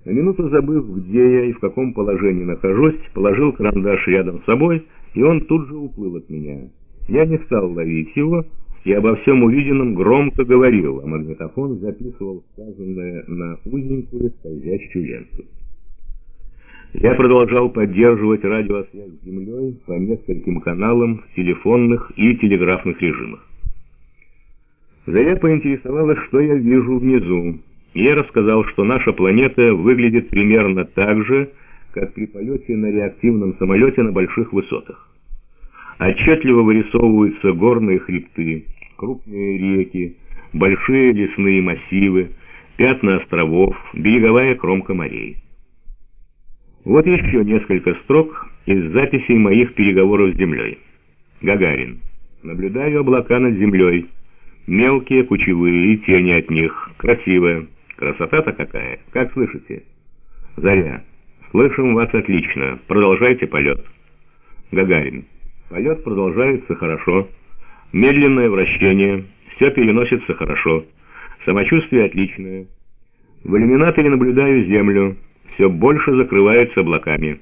На минуту забыв, где я и в каком положении нахожусь, положил карандаш рядом с собой, и он тут же уплыл от меня. Я не стал ловить его, и обо всем увиденном громко говорил, а магнитофон записывал сказанное на узенькую скользящую ленту. Я продолжал поддерживать радиосвязь с Землей по нескольким каналам в телефонных и телеграфных режимах. Заря поинтересовалась, что я вижу внизу. Я рассказал, что наша планета выглядит примерно так же, как при полете на реактивном самолете на больших высотах. Отчетливо вырисовываются горные хребты, крупные реки, большие лесные массивы, пятна островов, береговая кромка морей. Вот еще несколько строк из записей моих переговоров с Землей. Гагарин. Наблюдаю облака над Землей. Мелкие, кучевые и тени от них. Красиво. Красота-то какая. Как слышите? Заря. Слышим вас отлично. Продолжайте полет. Гагарин. Полет продолжается хорошо. Медленное вращение. Все переносится хорошо. Самочувствие отличное. В иллюминаторе наблюдаю Землю. Все больше закрывается облаками.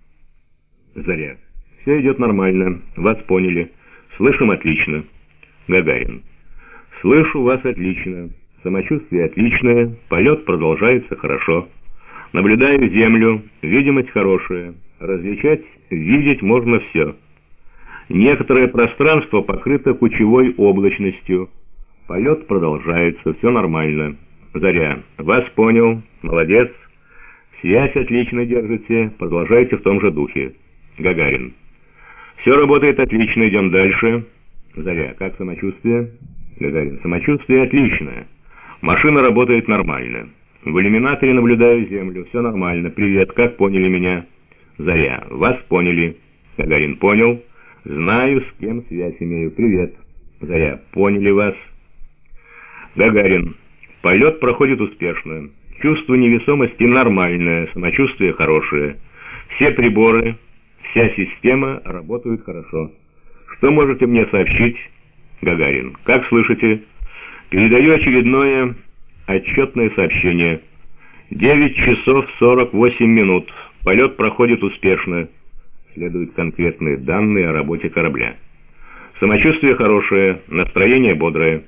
Заря. Все идет нормально. Вас поняли. Слышим отлично. Гагарин. Слышу вас отлично. Самочувствие отличное. Полет продолжается хорошо. Наблюдаю Землю. Видимость хорошая. Различать, видеть можно все. Некоторое пространство покрыто кучевой облачностью. Полет продолжается. Все нормально. Заря. Вас понял. Молодец. Связь отлично держите. Продолжайте в том же духе. Гагарин. Все работает отлично. Идем дальше. Заря. Как самочувствие? Гагарин. Самочувствие отличное. Машина работает нормально. В иллюминаторе наблюдаю Землю. Все нормально. Привет. Как поняли меня? Заря. Вас поняли. Гагарин. Понял. Знаю, с кем связь имею. Привет. Заря. Поняли вас. Гагарин. Полет проходит успешно. Чувство невесомости нормальное. Самочувствие хорошее. Все приборы, вся система работают хорошо. Что можете мне сообщить? Гагарин. Как слышите? Передаю очередное отчетное сообщение. 9 часов 48 минут. Полет проходит успешно. Следуют конкретные данные о работе корабля. Самочувствие хорошее, настроение бодрое.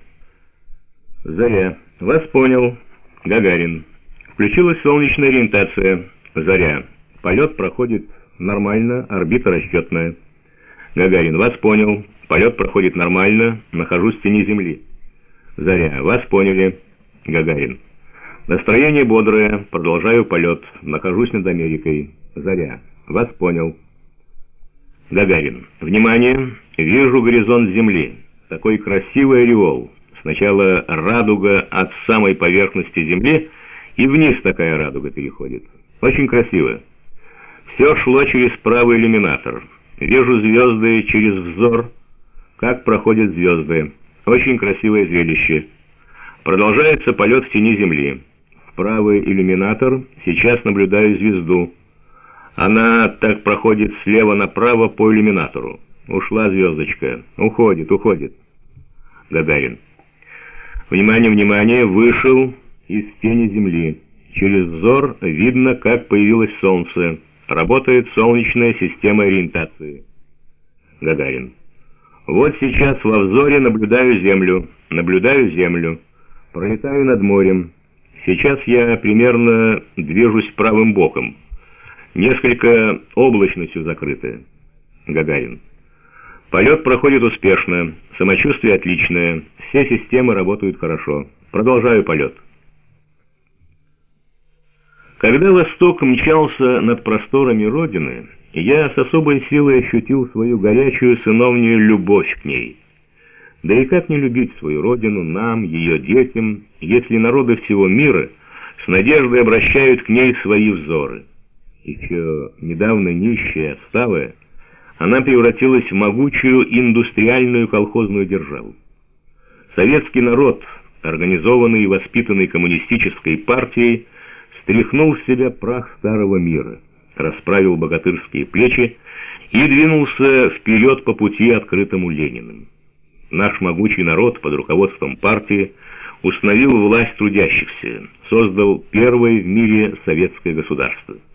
Заря. Вас понял. Гагарин. Включилась солнечная ориентация. Заря. Полет проходит нормально, орбита расчетная. Гагарин. Вас понял. Полет проходит нормально, нахожусь в тени Земли. Заря. Вас поняли. Гагарин. Настроение бодрое, продолжаю полет, нахожусь над Америкой. Заря. Вас понял. Гагарин. Внимание, вижу горизонт Земли. Такой красивый ореол. Сначала радуга от самой поверхности Земли, и вниз такая радуга переходит. Очень красиво. Все шло через правый иллюминатор. Вижу звезды через взор. Как проходят звезды. Очень красивое зрелище. Продолжается полет в тени Земли. В правый иллюминатор сейчас наблюдаю звезду. Она так проходит слева направо по иллюминатору. Ушла звездочка. Уходит. Гагарин. Внимание, внимание, вышел из тени Земли. Через взор видно, как появилось Солнце. Работает солнечная система ориентации. Гагарин. Вот сейчас во взоре наблюдаю Землю. Пролетаю над морем. Сейчас я примерно движусь правым боком. Несколько облачностью закрыто. Гагарин. Полет проходит успешно. Самочувствие отличное. Все системы работают хорошо. Продолжаю полет. Когда Восток мчался над просторами Родины, я с особой силой ощутил свою горячую сыновнюю любовь к ней. Да и как не любить свою Родину, нам, ее детям, если народы всего мира с надеждой обращают к ней свои взоры? Еще недавно нищая, отсталая, она превратилась в могучую индустриальную колхозную державу. Советский народ, организованный и воспитанный коммунистической партией, стряхнул с себя прах старого мира, расправил богатырские плечи и двинулся вперед по пути, открытому Лениным. Наш могучий народ под руководством партии установил власть трудящихся, создал первое в мире советское государство.